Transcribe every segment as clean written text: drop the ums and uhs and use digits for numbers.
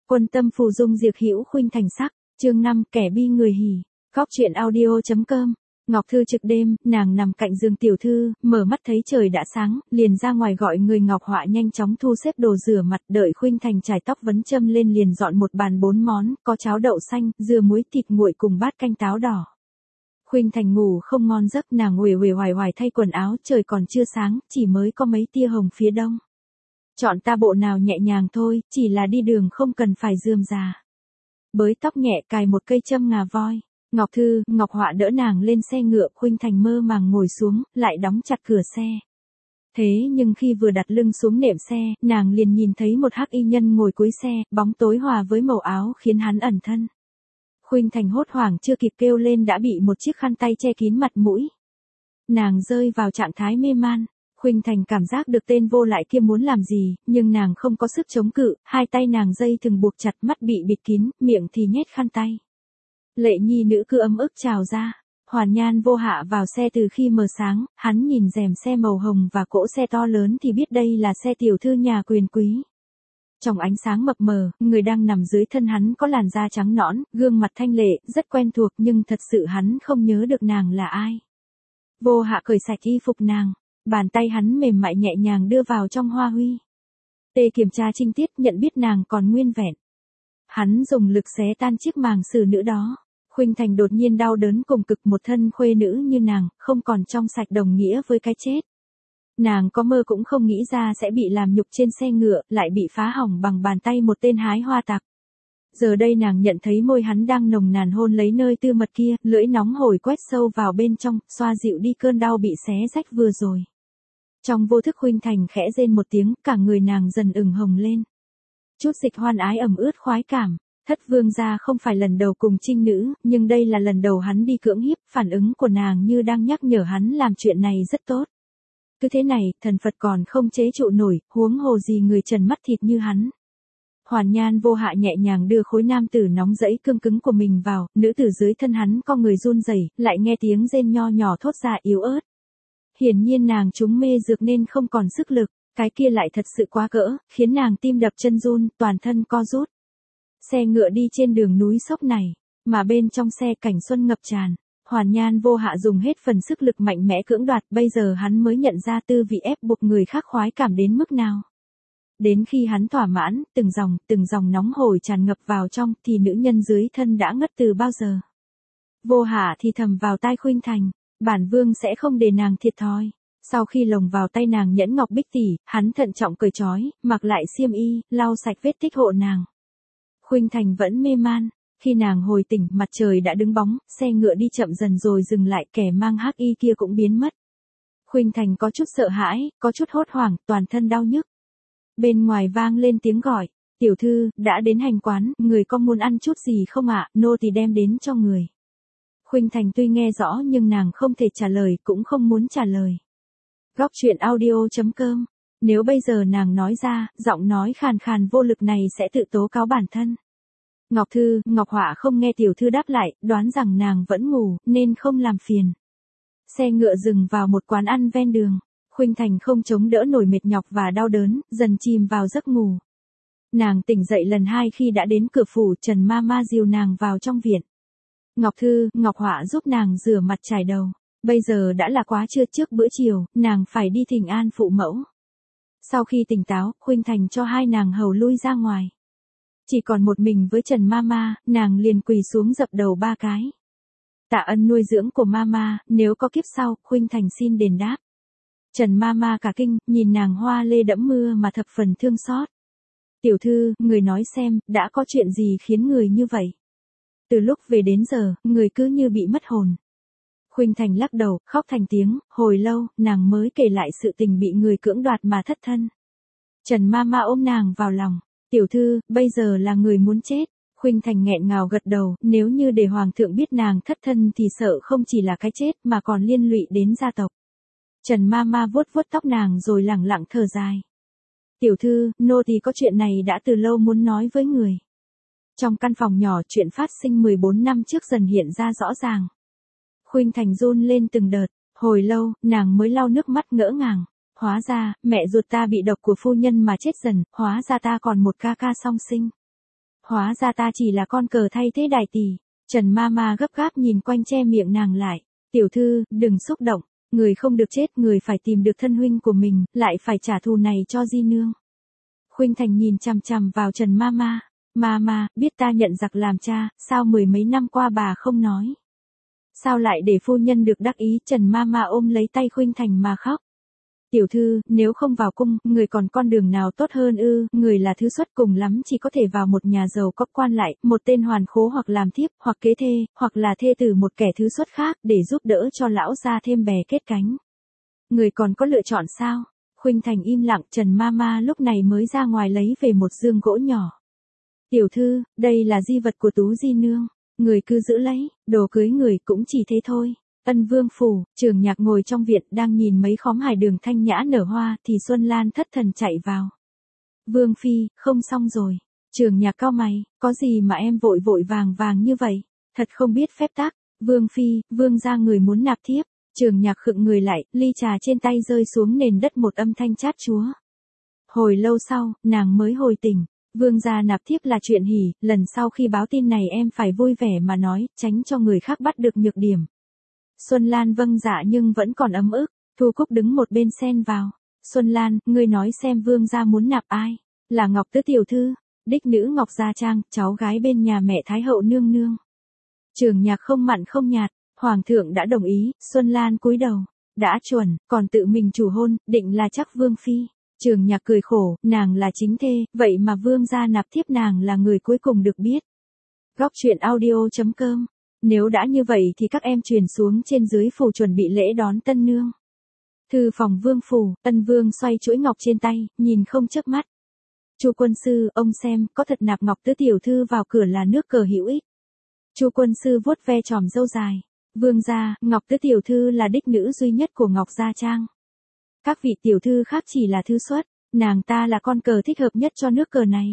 Quân tâm phù dung diệt hữu khuynh thành sắc, chương 5, kẻ bi người hỉ. Góc truyện audio.com. Ngọc Thư trực đêm, nàng nằm cạnh giường tiểu thư, mở mắt thấy trời đã sáng, liền ra ngoài gọi người Ngọc Họa nhanh chóng thu xếp đồ rửa mặt, đợi Khuynh Thành chải tóc vấn châm lên liền dọn một bàn 4 món, có cháo đậu xanh, dưa muối thịt nguội cùng bát canh táo đỏ. Khuynh Thành ngủ không ngon giấc, nàng uể uể oải oải thay quần áo, trời còn chưa sáng, chỉ mới có mấy tia hồng phía đông. Chọn ta bộ nào nhẹ nhàng thôi, chỉ là đi đường không cần phải rườm rà. Bới tóc nhẹ cài một cây châm ngà voi. Ngọc Thư, Ngọc Họa đỡ nàng lên xe ngựa, Khuynh Thành mơ màng ngồi xuống, lại đóng chặt cửa xe. Thế nhưng khi vừa đặt lưng xuống nệm xe, nàng liền nhìn thấy một hắc y nhân ngồi cuối xe, bóng tối hòa với màu áo khiến hắn ẩn thân. Khuynh Thành hốt hoảng chưa kịp kêu lên đã bị một chiếc khăn tay che kín mặt mũi. Nàng rơi vào trạng thái mê man. Khuynh Thành cảm giác được tên vô lại kia muốn làm gì, nhưng nàng không có sức chống cự, hai tay nàng dây thừng buộc chặt, mắt bị bịt kín, miệng thì nhét khăn tay. Lệ nhi nữ cứ ấm ức trào ra. Hoàn Nhan Vô Hạ vào xe từ khi mờ sáng, hắn nhìn rèm xe màu hồng và cỗ xe to lớn thì biết đây là xe tiểu thư nhà quyền quý. Trong ánh sáng mập mờ, người đang nằm dưới thân hắn có làn da trắng nõn, gương mặt thanh lệ, rất quen thuộc nhưng thật sự hắn không nhớ được nàng là ai. Vô Hạ cởi sạch y phục nàng, bàn tay hắn mềm mại nhẹ nhàng đưa vào trong hoa huy. Tê kiểm tra trinh tiết nhận biết nàng còn nguyên vẹn. Hắn dùng lực xé tan chiếc màng xử nữ đó. Khuynh Thành đột nhiên đau đớn cùng cực, một thân khuê nữ như nàng, không còn trong sạch đồng nghĩa với cái chết. Nàng có mơ cũng không nghĩ ra sẽ bị làm nhục trên xe ngựa, lại bị phá hỏng bằng bàn tay một tên hái hoa tặc. Giờ đây nàng nhận thấy môi hắn đang nồng nàn hôn lấy nơi tư mật kia, lưỡi nóng hổi quét sâu vào bên trong, xoa dịu đi cơn đau bị xé rách vừa rồi. Trong vô thức Khuynh Thành khẽ rên một tiếng, cả người nàng dần ửng hồng lên. Chút dịch hoan ái ẩm ướt khoái cảm. Thất vương gia không phải lần đầu cùng trinh nữ, nhưng đây là lần đầu hắn đi cưỡng hiếp, phản ứng của nàng như đang nhắc nhở hắn làm chuyện này rất tốt. Cứ thế này, thần Phật còn không chế trụ nổi, huống hồ gì người trần mắt thịt như hắn. Hoàn Nhan Vô Hạ nhẹ nhàng đưa khối nam tử nóng rẫy cương cứng của mình vào, nữ tử dưới thân hắn co người run rẩy, lại nghe tiếng rên nho nhỏ thốt ra yếu ớt. Hiển nhiên nàng trúng mê dược nên không còn sức lực, cái kia lại thật sự quá cỡ, khiến nàng tim đập chân run, toàn thân co rút. Xe ngựa đi trên đường núi sóc này, mà bên trong xe cảnh xuân ngập tràn. Hoàn Nhan Vô Hạ dùng hết phần sức lực mạnh mẽ cưỡng đoạt, bây giờ hắn mới nhận ra tư vị ép buộc người khác khoái cảm đến mức nào. Đến khi hắn thỏa mãn, từng dòng nóng hổi tràn ngập vào trong, thì nữ nhân dưới thân đã ngất từ bao giờ. Vô Hạ thì thầm vào tai Khuynh Thành, bản vương sẽ không để nàng thiệt thòi. Sau khi lồng vào tay nàng nhẫn ngọc bích tỷ, hắn thận trọng cởi trói, mặc lại xiêm y, lau sạch vết tích hộ nàng. Khuynh Thành vẫn mê man, khi nàng hồi tỉnh, mặt trời đã đứng bóng, xe ngựa đi chậm dần rồi dừng lại, kẻ mang hắc y kia cũng biến mất. Khuynh Thành có chút sợ hãi, có chút hốt hoảng, toàn thân đau nhức. Bên ngoài vang lên tiếng gọi, tiểu thư, đã đến hành quán, người có muốn ăn chút gì không ạ, nô tỳ đem đến cho người. Khuynh Thành tuy nghe rõ nhưng nàng không thể trả lời, cũng không muốn trả lời. Góc truyện audio.com. Nếu bây giờ nàng nói ra, giọng nói khàn khàn vô lực này sẽ tự tố cáo bản thân. Ngọc Thư, Ngọc Họa không nghe tiểu thư đáp lại, đoán rằng nàng vẫn ngủ, nên không làm phiền. Xe ngựa dừng vào một quán ăn ven đường. Khuynh Thành không chống đỡ nổi mệt nhọc và đau đớn, dần chìm vào giấc ngủ. Nàng tỉnh dậy lần 2 khi đã đến cửa phủ, Trần Mama dìu nàng vào trong viện. Ngọc Thư, Ngọc Họa giúp nàng rửa mặt chải đầu. Bây giờ đã là quá trưa, trước bữa chiều, nàng phải đi thỉnh an phụ mẫu. Sau khi tỉnh táo, Khuynh Thành cho hai nàng hầu lui ra ngoài. Chỉ còn một mình với Trần Mama, nàng liền quỳ xuống dập đầu 3 cái. Tạ ân nuôi dưỡng của Mama, nếu có kiếp sau, Khuynh Thành xin đền đáp. Trần Mama cả kinh, nhìn nàng hoa lê đẫm mưa mà thập phần thương xót. Tiểu thư, người nói xem, đã có chuyện gì khiến người như vậy? Từ lúc về đến giờ, người cứ như bị mất hồn. Khuynh Thành lắc đầu, khóc thành tiếng, hồi lâu, nàng mới kể lại sự tình bị người cưỡng đoạt mà thất thân. Trần Mama ôm nàng vào lòng, tiểu thư, bây giờ là người muốn chết. Khuynh Thành nghẹn ngào gật đầu, nếu như để hoàng thượng biết nàng thất thân thì sợ không chỉ là cái chết mà còn liên lụy đến gia tộc. Trần Mama vuốt vuốt tóc nàng rồi lẳng lặng thở dài. Tiểu thư, nô tỳ có chuyện này đã từ lâu muốn nói với người. Trong căn phòng nhỏ, chuyện phát sinh 14 năm trước dần hiện ra rõ ràng. Khuynh Thành run lên từng đợt, hồi lâu, nàng mới lau nước mắt ngỡ ngàng. Hóa ra, mẹ ruột ta bị độc của phu nhân mà chết dần, hóa ra ta còn một ca ca song sinh. hóa ra ta chỉ là con cờ thay thế đại tỷ. Trần Mama gấp gáp nhìn quanh che miệng nàng lại. Tiểu thư, đừng xúc động, người không được chết, người phải tìm được thân huynh của mình, lại phải trả thù này cho di nương. Khuynh Thành nhìn chằm chằm vào Trần Mama. Mama, biết ta nhận giặc làm cha, sao mười mấy năm qua bà không nói? Sao lại để phu nhân được đắc ý? Trần Mama ôm lấy tay Khuynh Thành mà khóc. Tiểu thư, nếu không vào cung, người còn con đường nào tốt hơn ư? Người là thứ xuất, cùng lắm chỉ có thể vào một nhà giàu có quan lại, một tên hoàn khố hoặc làm thiếp, hoặc kế thê, hoặc là thê tử một kẻ thứ xuất khác, để giúp đỡ cho lão gia thêm bè kết cánh. Người còn có lựa chọn sao? Khuynh Thành im lặng. Trần Mama lúc này mới ra ngoài lấy về một dương gỗ nhỏ. Tiểu thư, đây là di vật của Tú di nương, người cứ giữ lấy, đồ cưới người cũng chỉ thế thôi. Ân Vương phủ, Trường Nhạc ngồi trong viện đang nhìn mấy khóm hải đường thanh nhã nở hoa, thì Xuân Lan thất thần chạy vào. Vương phi, không xong rồi. Trường Nhạc cau mày, có gì mà em vội vội vàng vàng như vậy, thật không biết phép tắc. Vương phi, vương gia người muốn nạp thiếp. Trường Nhạc khựng người lại, ly trà trên tay rơi xuống nền đất một âm thanh chát chúa. Hồi lâu sau, nàng mới hồi tỉnh. Vương gia nạp thiếp là chuyện hỉ, lần sau khi báo tin này em phải vui vẻ mà nói, tránh cho người khác bắt được nhược điểm. Xuân Lan vâng dạ nhưng vẫn còn ấm ức. Thu Cúc đứng một bên xen vào. Xuân Lan, ngươi nói xem vương gia muốn nạp ai? Là Ngọc Tứ tiểu thư, đích nữ Ngọc Gia Trang, cháu gái bên nhà mẹ Thái hậu nương nương. Trường Nhạc không mặn không nhạt, hoàng thượng đã đồng ý. Xuân Lan cúi đầu, đã chuẩn, còn tự mình chủ hôn, định là chắc vương phi. Trường Nhạc cười khổ, nàng là chính thê, vậy mà vương gia nạp thiếp nàng là người cuối cùng được biết. Góc truyện audio.com. Nếu đã như vậy thì các em truyền xuống trên dưới phủ chuẩn bị lễ đón tân nương. Thư phòng vương phủ, Ân Vương xoay chuỗi ngọc trên tay, nhìn không chớp mắt. Chu quân sư, ông xem, có thật nạp Ngọc Tứ tiểu thư vào cửa là nước cờ hữu ích. Chu quân sư vuốt ve chòm râu dài. Vương gia, Ngọc Tứ tiểu thư là đích nữ duy nhất của Ngọc Gia Trang. Các vị tiểu thư khác chỉ là thư xuất, nàng ta là con cờ thích hợp nhất cho nước cờ này.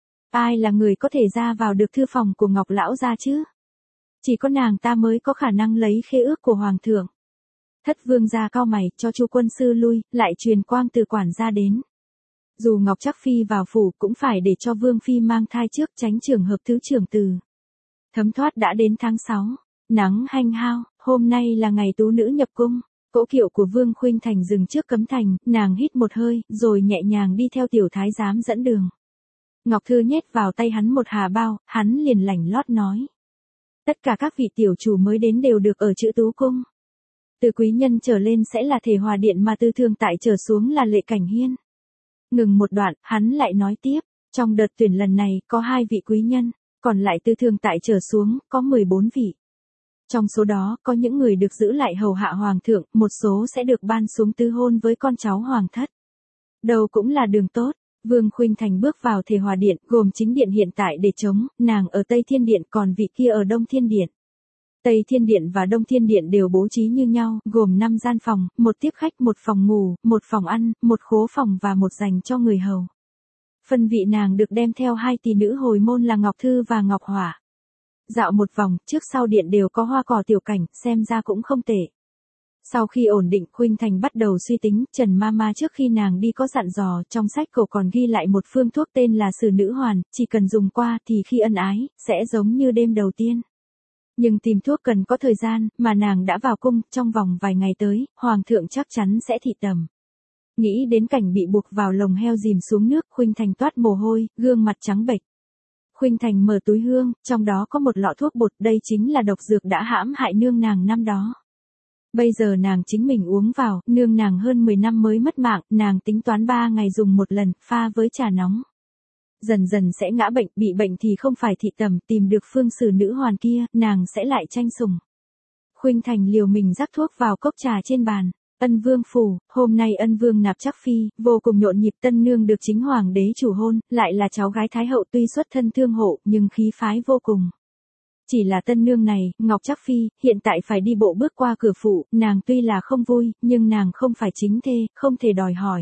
Ai là người có thể ra vào được thư phòng của Ngọc lão gia chứ? Chỉ có nàng ta mới có khả năng lấy khế ước của hoàng thượng. Thất vương gia cau mày, cho Chu quân sư lui, lại truyền quang từ quản gia đến. Dù Ngọc Trác phi vào phủ cũng phải để cho vương phi mang thai trước, tránh trường hợp thứ trưởng từ. Thấm thoát đã đến tháng 6, nắng hanh hao, hôm nay là ngày tú nữ nhập cung. Cỗ kiệu của Vương Khuynh Thành dừng trước cấm thành, nàng hít một hơi, rồi nhẹ nhàng đi theo tiểu thái giám dẫn đường. Ngọc Thư nhét vào tay hắn một hà bao, hắn liền lảnh lót nói. Tất cả các vị tiểu chủ mới đến đều được ở chữ Tú Cung. Từ quý nhân trở lên sẽ là Thể Hòa Điện, mà từ Thương Tại trở xuống là Lệ Cảnh Hiên. Ngừng một đoạn, hắn lại nói tiếp, trong đợt tuyển lần này có 2 vị quý nhân, còn lại từ Thương Tại trở xuống có 14 vị. Trong số đó có những người được giữ lại hầu hạ hoàng thượng, một số sẽ được ban xuống tứ hôn với con cháu hoàng thất. Đâu cũng là đường tốt. Vương Khuynh Thành bước vào Thể Hòa Điện, gồm chính điện hiện tại để trống, nàng ở Tây Thiên Điện, còn vị kia ở Đông Thiên Điện. Tây Thiên Điện và Đông Thiên Điện đều bố trí như nhau, gồm 5 gian phòng, một tiếp khách, một phòng ngủ, một phòng ăn, một khố phòng và một dành cho người hầu. Phân vị nàng được đem theo 2 tỷ nữ hồi môn là Ngọc Thư và Ngọc Hỏa. Dạo một vòng, trước sau điện đều có hoa cỏ tiểu cảnh, xem ra cũng không tệ. Sau khi ổn định, Khuynh Thành bắt đầu suy tính. Trần Mama trước khi nàng đi có dặn dò, trong sách cổ còn ghi lại một phương thuốc tên là Sử Nữ Hoàn, chỉ cần dùng qua thì khi ân ái, sẽ giống như đêm đầu tiên. Nhưng tìm thuốc cần có thời gian, mà nàng đã vào cung, trong vòng vài ngày tới, hoàng thượng chắc chắn sẽ thị tầm. Nghĩ đến cảnh bị buộc vào lồng heo dìm xuống nước, Khuynh Thành toát mồ hôi, gương mặt trắng bệch. Khuynh Thành mở túi hương, trong đó có một lọ thuốc bột, đây chính là độc dược đã hãm hại nương nàng năm đó. Bây giờ nàng chính mình uống vào, nương nàng hơn 10 năm mới mất mạng, nàng tính toán 3 ngày dùng một lần, pha với trà nóng. Dần dần sẽ ngã bệnh, bị bệnh thì không phải thị tầm, tìm được phương Sử Nữ Hoàn kia, nàng sẽ lại tranh sủng. Khuynh Thành liều mình rắc thuốc vào cốc trà trên bàn. Ân Vương phủ, hôm nay Ân Vương nạp Trác phi, vô cùng nhộn nhịp, tân nương được chính hoàng đế chủ hôn, lại là cháu gái Thái hậu, tuy xuất thân thương hộ, nhưng khí phái vô cùng. Chỉ là tân nương này, Ngọc Trác phi, hiện tại phải đi bộ bước qua cửa phủ, nàng tuy là không vui, nhưng nàng không phải chính thê, không thể đòi hỏi.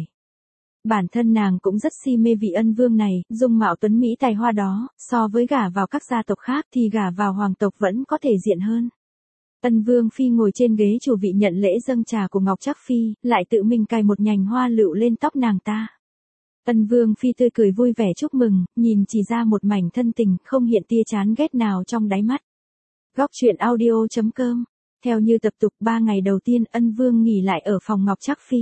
Bản thân nàng cũng rất si mê vị Ân Vương này, dung mạo tuấn mỹ tài hoa đó, so với gả vào các gia tộc khác thì gả vào hoàng tộc vẫn có thể diện hơn. Ân Vương phi ngồi trên ghế chủ vị nhận lễ dâng trà của Ngọc Trác phi, lại tự mình cài một nhành hoa lựu lên tóc nàng ta. Ân Vương Phi tươi cười vui vẻ chúc mừng, nhìn chỉ ra một mảnh thân tình, không hiện tia chán ghét nào trong đáy mắt. Góc truyện audio.com. Theo như tập tục 3 ngày đầu tiên Ân Vương nghỉ lại ở phòng Ngọc Trác Phi.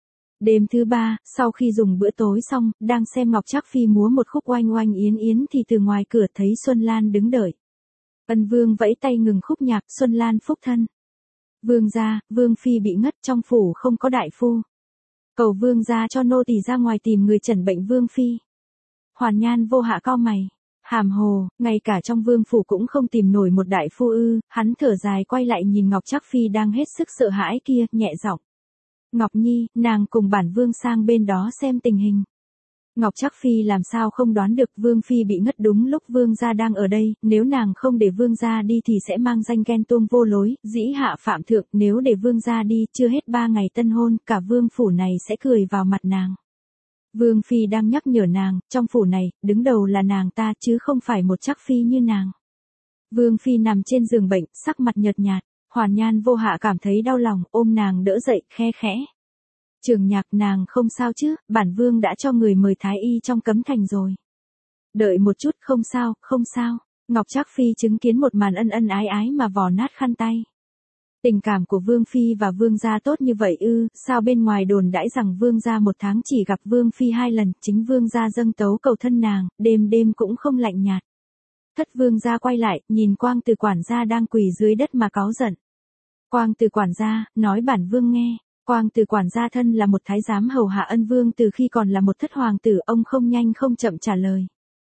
Đêm thứ 3, sau khi dùng bữa tối xong, đang xem Ngọc Trác Phi múa một khúc oanh oanh yến yến thì từ ngoài cửa thấy Xuân Lan đứng đợi. Ân Vương vẫy tay ngừng khúc nhạc, Xuân Lan phúc thân. Vương gia, Vương Phi bị ngất trong phủ không có đại phu. Cầu Vương gia cho nô tỳ ra ngoài tìm người chẩn bệnh Vương Phi. Hoàn Nhan vô hạ cau mày. Hàm hồ, ngay cả trong vương phủ cũng không tìm nổi một đại phu ư, hắn thở dài quay lại nhìn Ngọc Trác Phi đang hết sức sợ hãi kia, nhẹ giọng. Ngọc Nhi, nàng cùng bản vương sang bên đó xem tình hình. Ngọc Trác Phi làm sao không đoán được Vương Phi bị ngất đúng lúc Vương gia đang ở đây, nếu nàng không để Vương gia đi thì sẽ mang danh ghen tuông vô lối, dĩ hạ phạm thượng, nếu để Vương gia đi, chưa hết 3 ngày tân hôn, cả vương phủ này sẽ cười vào mặt nàng. Vương Phi đang nhắc nhở nàng, trong phủ này, đứng đầu là nàng ta chứ không phải một Trác Phi như nàng. Vương Phi nằm trên giường bệnh, sắc mặt nhợt nhạt, Hoàn Nhan vô hạ cảm thấy đau lòng, ôm nàng đỡ dậy, khe khẽ. Trường Nhạc, nàng không sao chứ, bản vương đã cho người mời thái y trong cấm thành rồi. Đợi một chút, không sao, không sao. Ngọc Trác Phi chứng kiến một màn ân ân ái ái mà vò nát khăn tay. Tình cảm của Vương Phi và Vương gia tốt như vậy ư, sao bên ngoài đồn đãi rằng Vương gia một tháng chỉ gặp Vương Phi 2 lần, chính Vương gia dâng tấu cầu thân nàng, đêm đêm cũng không lạnh nhạt. Thất Vương gia quay lại, nhìn Quang Từ quản gia đang quỳ dưới đất mà cáu giận. Quang Từ quản gia, nói bản vương nghe. Quang Từ quản gia thân là một thái giám hầu hạ Ân Vương từ khi còn là một thất hoàng tử, ông không nhanh không chậm trả lời.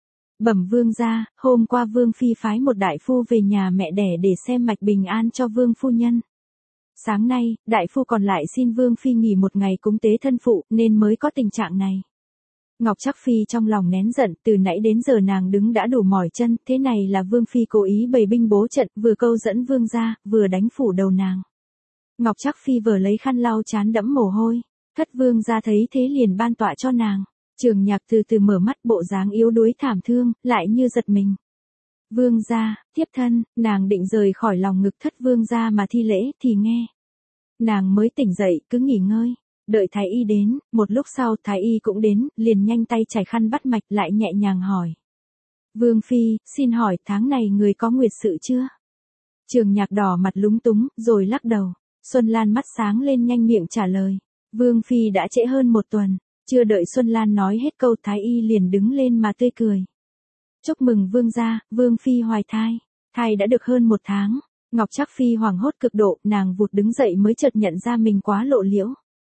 Bẩm vương gia, hôm qua Vương Phi phái một đại phu về nhà mẹ đẻ để xem mạch bình an cho Vương phu nhân. Sáng nay, đại phu còn lại xin Vương Phi nghỉ một ngày cúng tế thân phụ, nên mới có tình trạng này. Ngọc Trác Phi trong lòng nén giận, từ nãy đến giờ nàng đứng đã đủ mỏi chân, thế này là Vương Phi cố ý bày binh bố trận, vừa câu dẫn Vương gia, vừa đánh phủ đầu nàng. Ngọc Trác Phi vừa lấy khăn lau trán đẫm mồ hôi, Thất Vương gia thấy thế liền ban tọa cho nàng. Trường Nhạc từ từ mở mắt, bộ dáng yếu đuối thảm thương, lại như giật mình. Vương gia, thiếp thân, nàng định rời khỏi lòng ngực Thất Vương gia mà thi lễ thì nghe. Nàng mới tỉnh dậy, cứ nghỉ ngơi. Đợi thái y đến, một lúc sau thái y cũng đến, liền nhanh tay trải khăn bắt mạch lại nhẹ nhàng hỏi. Vương Phi, xin hỏi tháng này người có nguyệt sự chưa? Trường Nhạc đỏ mặt lúng túng, rồi lắc đầu. Xuân Lan mắt sáng lên nhanh miệng trả lời. Vương Phi đã trễ hơn 1 tuần. Chưa đợi Xuân Lan nói hết câu thái y liền đứng lên mà tươi cười. Chúc mừng Vương gia, Vương Phi hoài thai. Thai đã được hơn 1 tháng. Ngọc Trác Phi hoảng hốt cực độ, nàng vụt đứng dậy mới chợt nhận ra mình quá lộ liễu.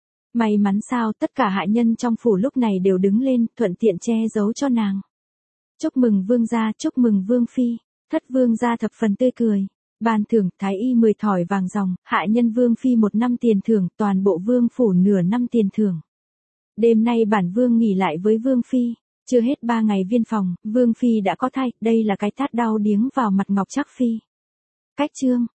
May mắn sao, tất cả hạ nhân trong phủ lúc này đều đứng lên, thuận tiện che giấu cho nàng. Chúc mừng Vương gia, chúc mừng Vương Phi. Thất Vương gia thập phần tươi cười. Ban thưởng, thái y 10 thỏi vàng ròng, hạ nhân Vương Phi 1 năm tiền thưởng, toàn bộ Vương phủ nửa năm tiền thưởng. Đêm nay bản Vương nghỉ lại với Vương Phi. Chưa hết 3 ngày viên phòng, Vương Phi đã có thai, đây là cái tát đau điếng vào mặt Ngọc Trác Phi. Cách chương.